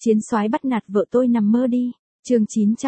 Chiến soái bắt nạt vợ tôi nằm mơ đi. Chương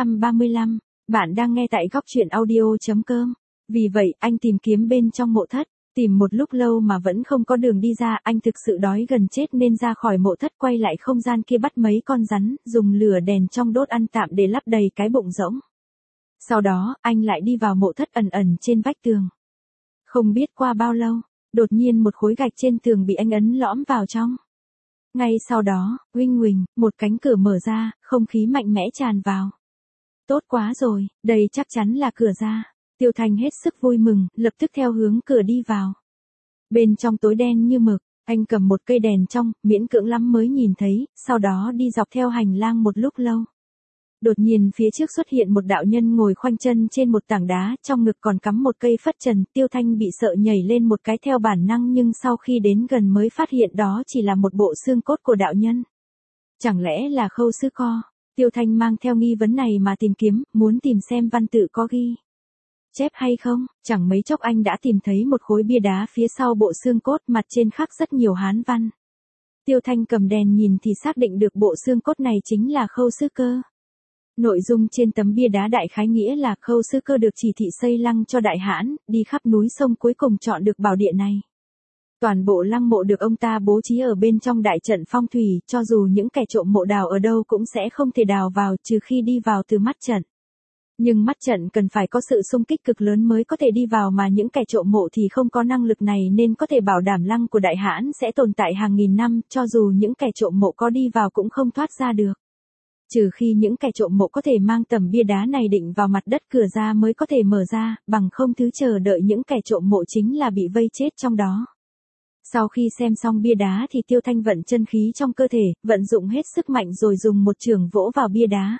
935. Bạn đang nghe tại góc truyện audio.com. Vì vậy, anh tìm kiếm bên trong mộ thất, tìm một lúc lâu mà vẫn không có đường đi ra, anh thực sự đói gần chết nên ra khỏi mộ thất quay lại không gian kia bắt mấy con rắn, dùng lửa đèn trong đốt ăn tạm để lấp đầy cái bụng rỗng. Sau đó, anh lại đi vào mộ thất ẩn ẩn trên vách tường. Không biết qua bao lâu, đột nhiên một khối gạch trên tường bị anh ấn lõm vào trong. Ngay sau đó, huỳnh huỳnh, một cánh cửa mở ra, không khí mạnh mẽ tràn vào. Tốt quá rồi, đây chắc chắn là cửa ra. Tiêu Thanh hết sức vui mừng, lập tức theo hướng cửa đi vào. Bên trong tối đen như mực, anh cầm một cây đèn trong, miễn cưỡng lắm mới nhìn thấy, sau đó đi dọc theo hành lang một lúc lâu. Đột nhiên phía trước xuất hiện một đạo nhân ngồi khoanh chân trên một tảng đá, trong ngực còn cắm một cây phất trần, Tiêu Thanh bị sợ nhảy lên một cái theo bản năng nhưng sau khi đến gần mới phát hiện đó chỉ là một bộ xương cốt của đạo nhân. Chẳng lẽ là Khâu Sư Co? Tiêu Thanh mang theo nghi vấn này mà tìm kiếm, muốn tìm xem văn tự có ghi chép hay không, chẳng mấy chốc anh đã tìm thấy một khối bia đá phía sau bộ xương cốt, mặt trên khắc rất nhiều Hán văn. Tiêu Thanh cầm đèn nhìn thì xác định được bộ xương cốt này chính là Khâu Sư Cơ. Nội dung trên tấm bia đá đại khái nghĩa là Khâu Sư Cơ được chỉ thị xây lăng cho Đại Hãn, đi khắp núi sông cuối cùng chọn được bảo địa này. Toàn bộ lăng mộ được ông ta bố trí ở bên trong đại trận phong thủy, cho dù những kẻ trộm mộ đào ở đâu cũng sẽ không thể đào vào trừ khi đi vào từ mắt trận. Nhưng mắt trận cần phải có sự xung kích cực lớn mới có thể đi vào mà những kẻ trộm mộ thì không có năng lực này nên có thể bảo đảm lăng của Đại Hãn sẽ tồn tại hàng nghìn năm, cho dù những kẻ trộm mộ có đi vào cũng không thoát ra được. Trừ khi những kẻ trộm mộ có thể mang tấm bia đá này định vào mặt đất cửa ra mới có thể mở ra, bằng không thứ chờ đợi những kẻ trộm mộ chính là bị vây chết trong đó. Sau khi xem xong bia đá thì Tiêu Thanh vận chân khí trong cơ thể, vận dụng hết sức mạnh rồi dùng một chưởng vỗ vào bia đá.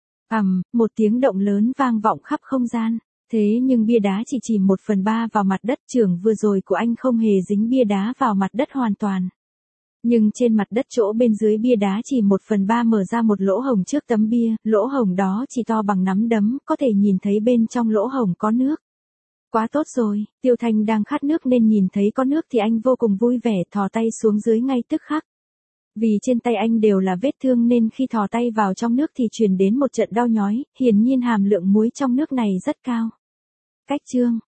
Một tiếng động lớn vang vọng khắp không gian. Thế nhưng bia đá chỉ chìm 1/3 vào mặt đất, chưởng vừa rồi của anh không hề dính bia đá vào mặt đất hoàn toàn. Nhưng trên mặt đất chỗ bên dưới bia đá chỉ 1/3 mở ra một lỗ hổng trước tấm bia, lỗ hổng đó chỉ to bằng nắm đấm, có thể nhìn thấy bên trong lỗ hổng có nước. Quá tốt rồi, Tiêu Thanh đang khát nước nên nhìn thấy có nước thì anh vô cùng vui vẻ, thò tay xuống dưới ngay tức khắc. Vì trên tay anh đều là vết thương nên khi thò tay vào trong nước thì truyền đến một trận đau nhói, hiển nhiên hàm lượng muối trong nước này rất cao. Cách chương,